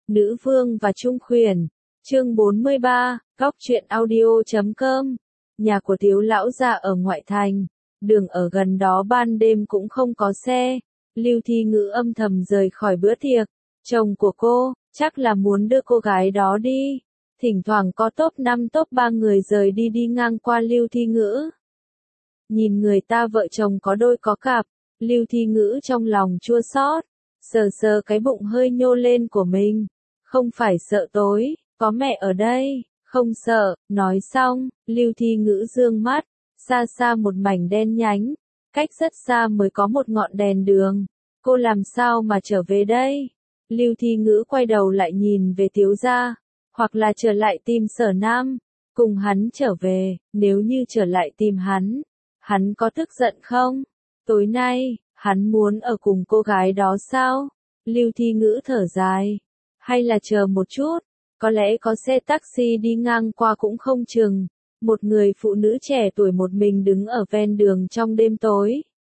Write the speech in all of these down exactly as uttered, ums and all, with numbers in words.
Nữ vương và trung khuyển. Chương bốn mươi ba, góc truyện audio chấm com. Nhà của Tiếu lão gia ở ngoại thành, đường ở gần đó ban đêm cũng không có xe. Lưu Thi Ngữ âm thầm rời khỏi bữa tiệc. Chồng của cô, chắc là muốn đưa cô gái đó đi. Thỉnh thoảng có top năm top ba người rời đi đi ngang qua Lưu Thi Ngữ. Nhìn người ta vợ chồng có đôi có cặp, Lưu Thi Ngữ trong lòng chua xót, sờ sờ cái bụng hơi nhô lên của mình. Không phải sợ tối, có mẹ ở đây, không sợ. Nói xong, Lưu Thi Ngữ dương mắt, xa xa một mảnh đen nhánh, cách rất xa mới có một ngọn đèn đường. Cô làm sao mà trở về đây? Lưu Thi Ngữ quay đầu lại nhìn về Tiếu gia, hoặc là trở lại tìm Sở Nam, cùng hắn trở về. Nếu như trở lại tìm hắn, hắn có tức giận không? Tối nay, hắn muốn ở cùng cô gái đó sao? Lưu Thi Ngữ thở dài. Hay là chờ một chút, có lẽ có xe taxi đi ngang qua cũng không chừng. Một người phụ nữ trẻ tuổi một mình đứng ở ven đường trong đêm tối.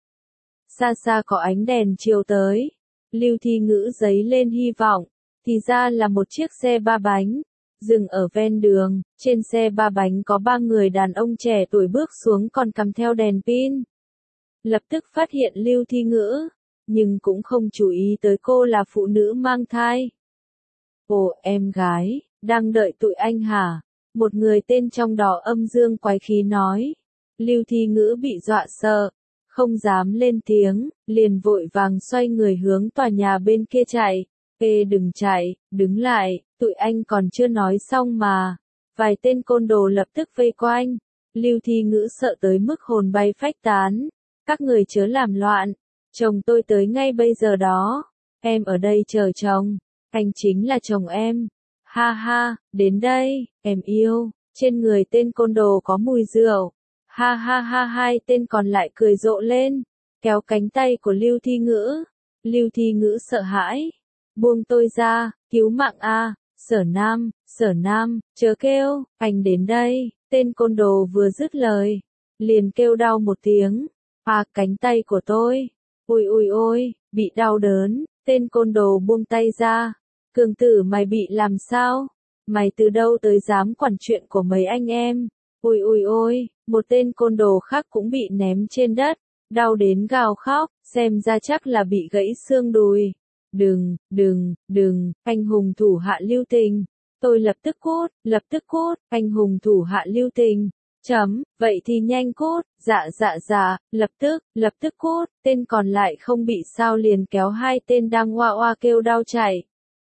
Xa xa có ánh đèn chiếu tới. Lưu Thi Ngữ dấy lên hy vọng, thì ra là một chiếc xe ba bánh, dừng ở ven đường. Trên xe ba bánh có ba người đàn ông trẻ tuổi bước xuống còn cầm theo đèn pin. Lập tức phát hiện Lưu Thi Ngữ, nhưng cũng không chú ý tới cô là phụ nữ mang thai. Ồ, em gái, đang đợi tụi anh hả? Một người tên trong đó âm dương quái khí nói. Lưu Thi Ngữ bị dọa sợ, không dám lên tiếng, liền vội vàng xoay người hướng tòa nhà bên kia chạy. Ê đừng chạy, đứng lại, tụi anh còn chưa nói xong mà. Vài tên côn đồ lập tức vây quanh. Lưu Thi Ngữ sợ tới mức hồn bay phách tán. Các người chớ làm loạn, chồng tôi tới ngay bây giờ đó. Em ở đây chờ chồng, anh chính là chồng em. Ha ha, đến đây, em yêu. Trên người tên côn đồ có mùi rượu. Ha ha ha, hai tên còn lại cười rộ lên, kéo cánh tay của Lưu Thi Ngữ. Lưu Thi Ngữ sợ hãi. Buông tôi ra, cứu mạng a, Sở Nam, Sở Nam, chớ kêu, anh đến đây. Tên côn đồ vừa dứt lời, liền kêu đau một tiếng. À, cánh tay của tôi. Ôi ôi ôi, bị đau đớn. Tên côn đồ buông tay ra. Cường tử mày bị làm sao? Mày từ đâu tới dám quản chuyện của mấy anh em? Ôi ôi ôi, một tên côn đồ khác cũng bị ném trên đất, đau đến gào khóc, xem ra chắc là bị gãy xương đùi. Đừng, đừng, đừng, anh hùng thủ hạ lưu tình. Tôi lập tức cút, lập tức cút, anh hùng thủ hạ lưu tình. Chấm, vậy thì nhanh cút, dạ dạ dạ, lập tức, lập tức cút. Tên còn lại không bị sao liền kéo hai tên đang oa oa kêu đau chạy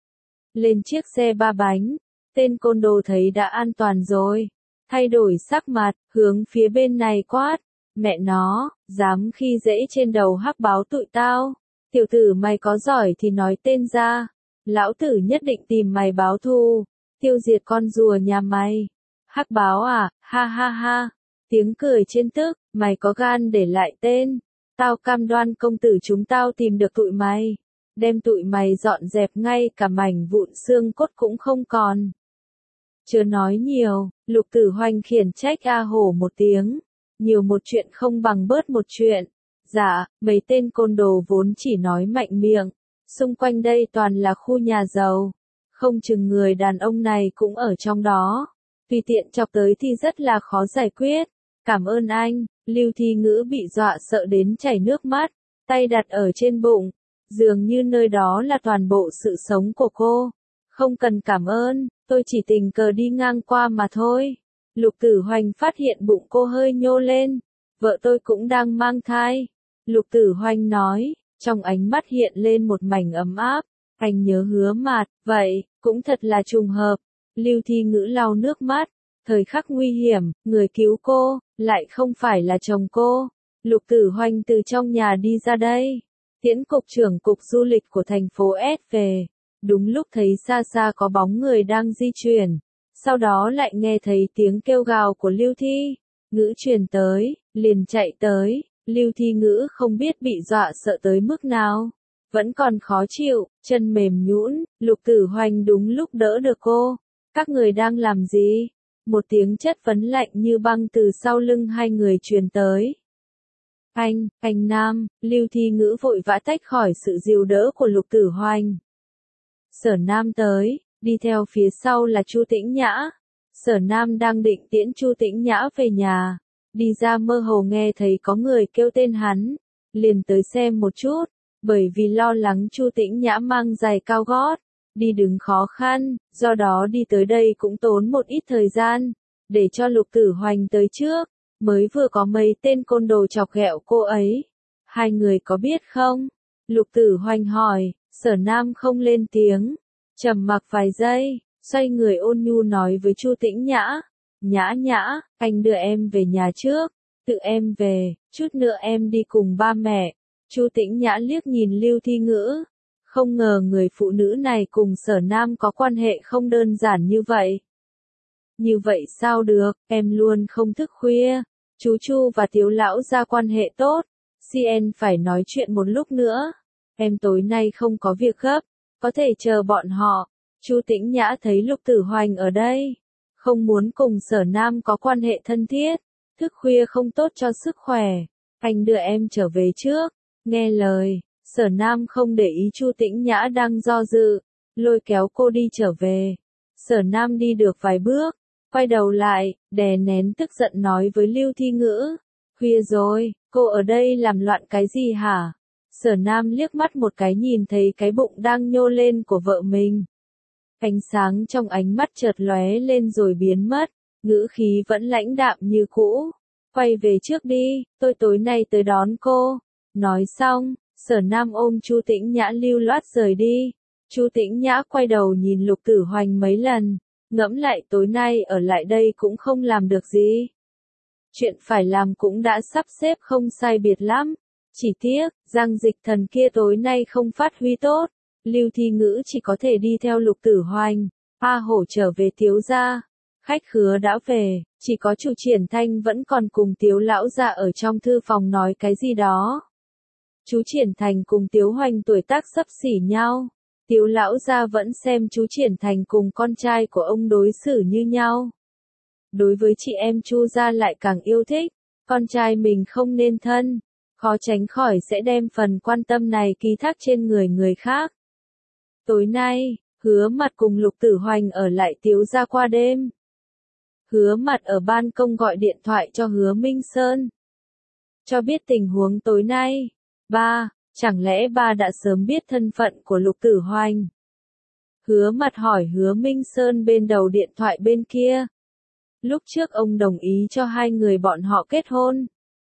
lên chiếc xe ba bánh. Tên côn đồ thấy đã an toàn rồi, thay đổi sắc mặt, hướng phía bên này quát. Mẹ nó, dám khi dễ trên đầu hắc báo tụi tao. Tiểu tử mày có giỏi thì nói tên ra. Lão tử nhất định tìm mày báo thù, tiêu diệt con rùa nhà mày. Hắc báo à, ha ha ha. Tiếng cười trên tức, mày có gan để lại tên. Tao cam đoan công tử chúng tao tìm được tụi mày. Đem tụi mày dọn dẹp ngay cả mảnh vụn xương cốt cũng không còn. Chưa nói nhiều, Lục Tử Hoành khiển trách A Hổ một tiếng. Nhiều một chuyện không bằng bớt một chuyện. Dạ, mấy tên côn đồ vốn chỉ nói mạnh miệng. Xung quanh đây toàn là khu nhà giàu. Không chừng người đàn ông này cũng ở trong đó. Tùy tiện chọc tới thì rất là khó giải quyết. Cảm ơn anh. Lưu Thi Ngữ bị dọa sợ đến chảy nước mắt. Tay đặt ở trên bụng. Dường như nơi đó là toàn bộ sự sống của cô. Không cần cảm ơn, tôi chỉ tình cờ đi ngang qua mà thôi. Lục Tử Hoành phát hiện bụng cô hơi nhô lên. Vợ tôi cũng đang mang thai. Lục Tử Hoành nói, trong ánh mắt hiện lên một mảnh ấm áp. Anh nhớ Hứa Mạt, vậy, cũng thật là trùng hợp. Lưu Thi Ngữ lau nước mắt. Thời khắc nguy hiểm, người cứu cô, lại không phải là chồng cô. Lục Tử Hoành từ trong nhà đi ra đây. Tiễn cục trưởng cục du lịch của thành phố S về. Đúng lúc thấy xa xa có bóng người đang di chuyển. Sau đó lại nghe thấy tiếng kêu gào của Lưu Thi Ngữ truyền tới, liền chạy tới. Lưu Thi Ngữ không biết bị dọa sợ tới mức nào. Vẫn còn khó chịu, chân mềm nhũn. Lục Tử Hoành đúng lúc đỡ được cô. Các người đang làm gì? Một tiếng chất vấn lạnh như băng từ sau lưng hai người truyền tới. Anh, anh Nam. Lưu Thi Ngữ vội vã tách khỏi sự dìu đỡ của Lục Tử Hoành. Sở Nam tới, đi theo phía sau là Chu Tĩnh Nhã. Sở Nam đang định tiễn Chu Tĩnh Nhã về nhà, đi ra mơ hồ nghe thấy có người kêu tên hắn, liền tới xem một chút, bởi vì lo lắng Chu Tĩnh Nhã mang giày cao gót, đi đứng khó khăn, do đó đi tới đây cũng tốn một ít thời gian, để cho Lục Tử Hoành tới trước, mới vừa có mấy tên côn đồ chọc ghẹo cô ấy. Hai người có biết không? Lục Tử Hoành hỏi, Sở Nam không lên tiếng, trầm mặc vài giây, xoay người ôn nhu nói với Chu Tĩnh Nhã, Nhã Nhã, anh đưa em về nhà trước, tự em về, chút nữa em đi cùng ba mẹ. Chu Tĩnh Nhã liếc nhìn Lưu Thi Ngữ, không ngờ người phụ nữ này cùng Sở Nam có quan hệ không đơn giản như vậy. Như vậy sao được, em luôn không thức khuya, chú Chu và Tiếu lão gia quan hệ tốt, xê en phải nói chuyện một lúc nữa, em tối nay không có việc gấp, có thể chờ bọn họ. Chu Tĩnh Nhã thấy Lục Tử Hoành ở đây, không muốn cùng Sở Nam có quan hệ thân thiết, thức khuya không tốt cho sức khỏe, anh đưa em trở về trước. Nghe lời, Sở Nam không để ý Chu Tĩnh Nhã đang do dự, lôi kéo cô đi trở về. Sở Nam đi được vài bước, quay đầu lại, đè nén tức giận nói với Lưu Thi Ngữ, khuya rồi, cô ở đây làm loạn cái gì hả? Sở Nam liếc mắt một cái nhìn thấy cái bụng đang nhô lên của vợ mình. Ánh sáng trong ánh mắt chợt lóe lên rồi biến mất, ngữ khí vẫn lãnh đạm như cũ. Quay về trước đi, tôi tối nay tới đón cô. Nói xong, Sở Nam ôm Chu Tĩnh Nhã lưu loát rời đi. Chu Tĩnh Nhã quay đầu nhìn Lục Tử Hoành mấy lần, ngẫm lại tối nay ở lại đây cũng không làm được gì. Chuyện phải làm cũng đã sắp xếp không sai biệt lắm. Chỉ tiếc, Giang Dịch Thần kia tối nay không phát huy tốt. Lưu Thi Ngữ chỉ có thể đi theo Lục Tử Hoành. A Hổ trở về Tiếu gia. Khách khứa đã về, chỉ có Chu Triển Thanh vẫn còn cùng Tiếu lão gia ở trong thư phòng nói cái gì đó. Chú Triển Thành cùng Tiếu Hoành tuổi tác xấp xỉ nhau. Tiếu lão gia vẫn xem chú Triển Thành cùng con trai của ông đối xử như nhau. Đối với chị em Chu gia lại càng yêu thích, con trai mình không nên thân, khó tránh khỏi sẽ đem phần quan tâm này ký thác trên người người khác. Tối nay, Hứa Mặt cùng Lục Tử Hoành ở lại Tiếu gia qua đêm. Hứa Mặt ở ban công gọi điện thoại cho Hứa Minh Sơn, cho biết tình huống tối nay. Ba, chẳng lẽ ba đã sớm biết thân phận của Lục Tử Hoành? Hứa Mặt hỏi Hứa Minh Sơn bên đầu điện thoại bên kia. Lúc trước ông đồng ý cho hai người bọn họ kết hôn.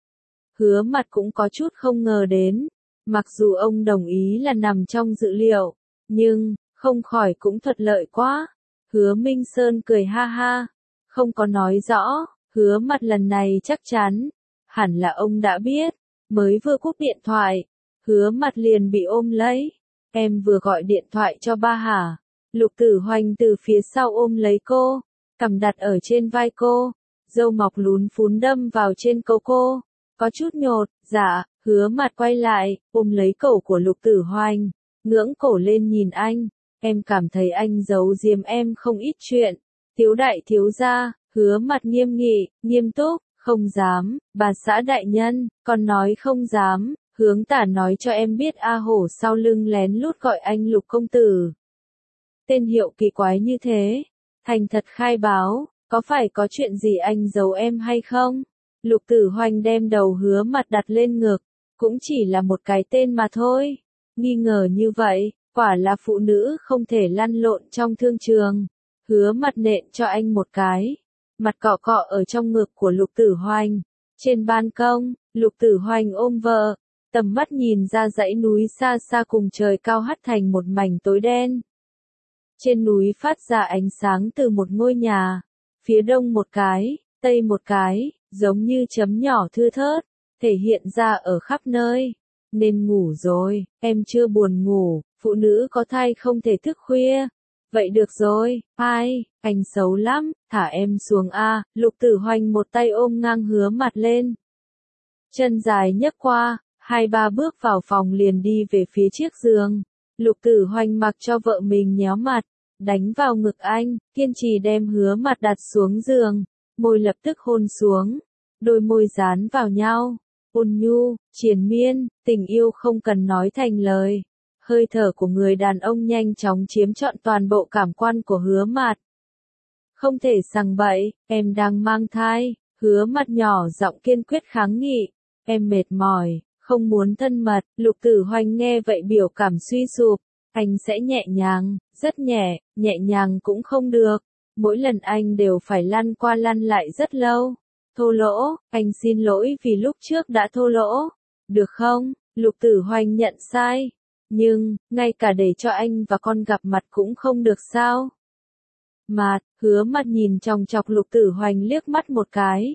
Hứa Mặt cũng có chút không ngờ đến, mặc dù ông đồng ý là nằm trong dự liệu, nhưng, không khỏi cũng thuận lợi quá. Hứa Minh Sơn cười ha ha, không có nói rõ, Hứa Mặt lần này chắc chắn, hẳn là ông đã biết, mới vừa cúp điện thoại, Hứa Mặt liền bị ôm lấy. Em vừa gọi điện thoại cho ba hả? Lục Tử Hoành từ phía sau ôm lấy cô, cằm đặt ở trên vai cô, râu mọc lún phún đâm vào trên cổ cô, có chút nhột. Dạ. Hứa Mặt quay lại, ôm lấy cổ của Lục Tử Hoành, ngưỡng cổ lên nhìn anh, em cảm thấy anh giấu giếm em không ít chuyện. Tiếu đại thiếu gia. Hứa Mặt nghiêm nghị, nghiêm túc, không dám, bà xã đại nhân, con nói không dám, hướng tả nói cho em biết A Hổ sau lưng lén lút gọi anh Lục công tử. Tên hiệu kỳ quái như thế, thành thật khai báo, có phải có chuyện gì anh giấu em hay không? Lục Tử Hoành đem đầu Hứa Mặt đặt lên ngực, cũng chỉ là một cái tên mà thôi. Nghi ngờ như vậy, quả là phụ nữ không thể lăn lộn trong thương trường. Hứa Mặt nện cho anh một cái, mặt cọ cọ ở trong ngực của Lục Tử Hoành. Trên ban công, Lục Tử Hoành ôm vợ, tầm mắt nhìn ra dãy núi xa xa cùng trời cao hắt thành một mảnh tối đen. Trên núi phát ra ánh sáng từ một ngôi nhà, phía đông một cái, tây một cái, giống như chấm nhỏ thưa thớt, thể hiện ra ở khắp nơi. Nên ngủ rồi, em chưa buồn ngủ, phụ nữ có thai không thể thức khuya. Vậy được rồi, ai, anh xấu lắm, thả em xuống a. Lục Tử Hoành một tay ôm ngang Hứa Mặt lên. Chân dài nhấc qua, hai ba bước vào phòng liền đi về phía chiếc giường. Lục Tử Hoành mặc cho vợ mình nhéo mặt, đánh vào ngực anh, kiên trì đem Hứa Mặt đặt xuống giường, môi lập tức hôn xuống, đôi môi dán vào nhau, ôn nhu, triền miên, tình yêu không cần nói thành lời. Hơi thở của người đàn ông nhanh chóng chiếm trọn toàn bộ cảm quan của Hứa Mạt. Không thể sằng bậy, em đang mang thai, Hứa Mạt nhỏ giọng kiên quyết kháng nghị, em mệt mỏi, không muốn thân mật. Lục Tử Hoành nghe vậy biểu cảm suy sụp, anh sẽ nhẹ nhàng, rất nhẹ, nhẹ nhàng cũng không được, mỗi lần anh đều phải lăn qua lăn lại rất lâu. Thô lỗ, anh xin lỗi vì lúc trước đã thô lỗ, được không? Lục Tử Hoành nhận sai, nhưng, ngay cả để cho anh và con gặp mặt cũng không được sao? Mạt, Hứa Mạt nhìn chòng chọc Lục Tử Hoành liếc mắt một cái.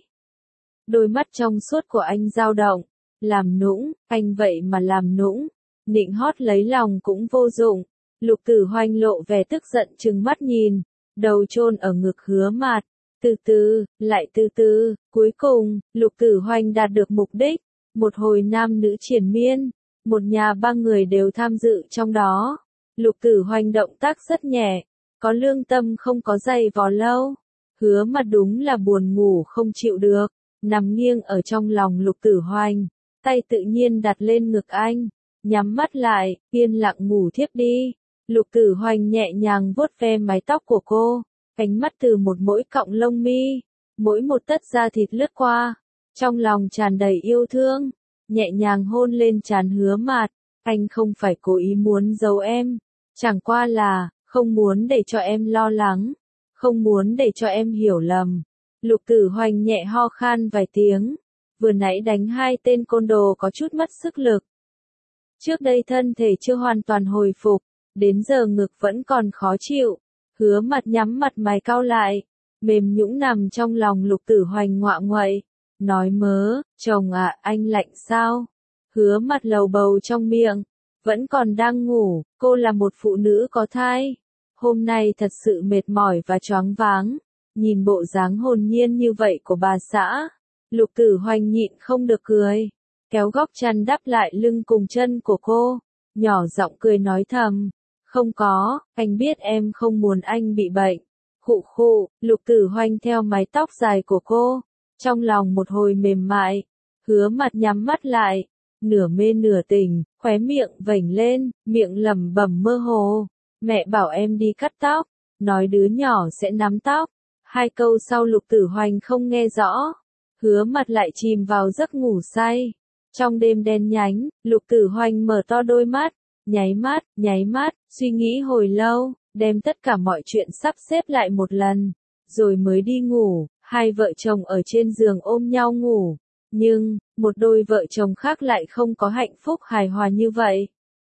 Đôi mắt trong suốt của anh dao động, làm nũng, anh vậy mà làm nũng, nịnh hót lấy lòng cũng vô dụng. Lục Tử Hoành lộ vẻ tức giận trừng mắt nhìn, đầu chôn ở ngực Hứa Mạt, từ từ, lại từ từ, cuối cùng, Lục Tử Hoành đạt được mục đích, một hồi nam nữ triền miên, một nhà ba người đều tham dự trong đó. Lục Tử Hoành động tác rất nhẹ, có lương tâm không có dày vò lâu. Hứa Mạt đúng là buồn ngủ không chịu được, nằm nghiêng ở trong lòng Lục Tử Hoành, tay tự nhiên đặt lên ngực anh, nhắm mắt lại, yên lặng ngủ thiếp đi. Lục Tử Hoành nhẹ nhàng vuốt ve mái tóc của cô, ánh mắt từ một mỗi cọng lông mi, mỗi một tấc da thịt lướt qua, trong lòng tràn đầy yêu thương, nhẹ nhàng hôn lên trán Hứa Mạt, anh không phải cố ý muốn giấu em, chẳng qua là, không muốn để cho em lo lắng, không muốn để cho em hiểu lầm. Lục Tử Hoành nhẹ ho khan vài tiếng, vừa nãy đánh hai tên côn đồ có chút mất sức lực. Trước đây thân thể chưa hoàn toàn hồi phục, đến giờ ngực vẫn còn khó chịu. Hứa Mạt nhắm mặt mày cau lại, mềm nhũn nằm trong lòng Lục Tử Hoành ngoạ nguậy, nói mớ, chồng ạ, anh lạnh sao? Hứa Mạt lầu bầu trong miệng, vẫn còn đang ngủ, cô là một phụ nữ có thai, hôm nay thật sự mệt mỏi và choáng váng, nhìn bộ dáng hồn nhiên như vậy của bà xã, Lục Tử Hoành nhịn không được cười, kéo góc chăn đắp lại lưng cùng chân của cô, nhỏ giọng cười nói thầm, không có, anh biết em không muốn anh bị bệnh. Khụ khụ, Lục Tử Hoành theo mái tóc dài của cô, trong lòng một hồi mềm mại, Hứa Mạt nhắm mắt lại, nửa mê nửa tỉnh, khóe miệng vểnh lên, miệng lẩm bẩm mơ hồ, mẹ bảo em đi cắt tóc, nói đứa nhỏ sẽ nắm tóc. Hai câu sau Lục Tử Hoành không nghe rõ, Hứa Mạt lại chìm vào giấc ngủ say. Trong đêm đen nhánh, Lục Tử Hoành mở to đôi mắt, nháy mắt, nháy mắt, suy nghĩ hồi lâu, đem tất cả mọi chuyện sắp xếp lại một lần, rồi mới đi ngủ. Hai vợ chồng ở trên giường ôm nhau ngủ, nhưng, một đôi vợ chồng khác lại không có hạnh phúc hài hòa như vậy.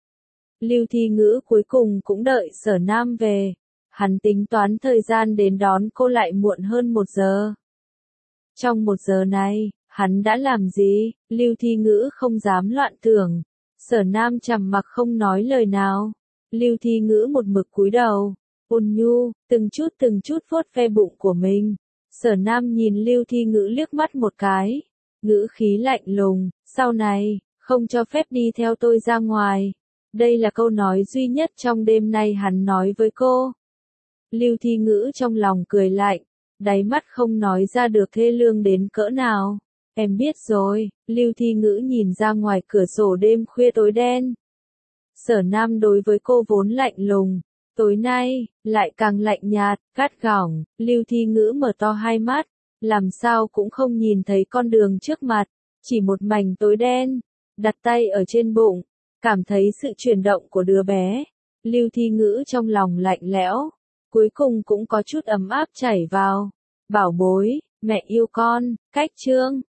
Lưu Thi Ngữ cuối cùng cũng đợi Sở Nam về, hắn tính toán thời gian đến đón cô lại muộn hơn một giờ. Trong một giờ này, hắn đã làm gì? Lưu Thi Ngữ không dám loạn tưởng. Sở Nam trầm mặc không nói lời nào. Lưu Thi Ngữ một mực cúi đầu, ôn nhu, từng chút từng chút vuốt ve bụng của mình. Sở Nam nhìn Lưu Thi Ngữ liếc mắt một cái, ngữ khí lạnh lùng, sau này, không cho phép đi theo tôi ra ngoài. Đây là câu nói duy nhất trong đêm nay hắn nói với cô. Lưu Thi Ngữ trong lòng cười lạnh, đáy mắt không nói ra được thê lương đến cỡ nào. Em biết rồi, Lưu Thi Ngữ nhìn ra ngoài cửa sổ đêm khuya tối đen. Sở Nam đối với cô vốn lạnh lùng, tối nay, lại càng lạnh nhạt, gắt gỏng. Lưu Thi Ngữ mở to hai mắt, làm sao cũng không nhìn thấy con đường trước mặt, chỉ một mảnh tối đen. Đặt tay ở trên bụng, cảm thấy sự chuyển động của đứa bé. Lưu Thi Ngữ trong lòng lạnh lẽo, cuối cùng cũng có chút ấm áp chảy vào. Bảo bối, mẹ yêu con, cách chương.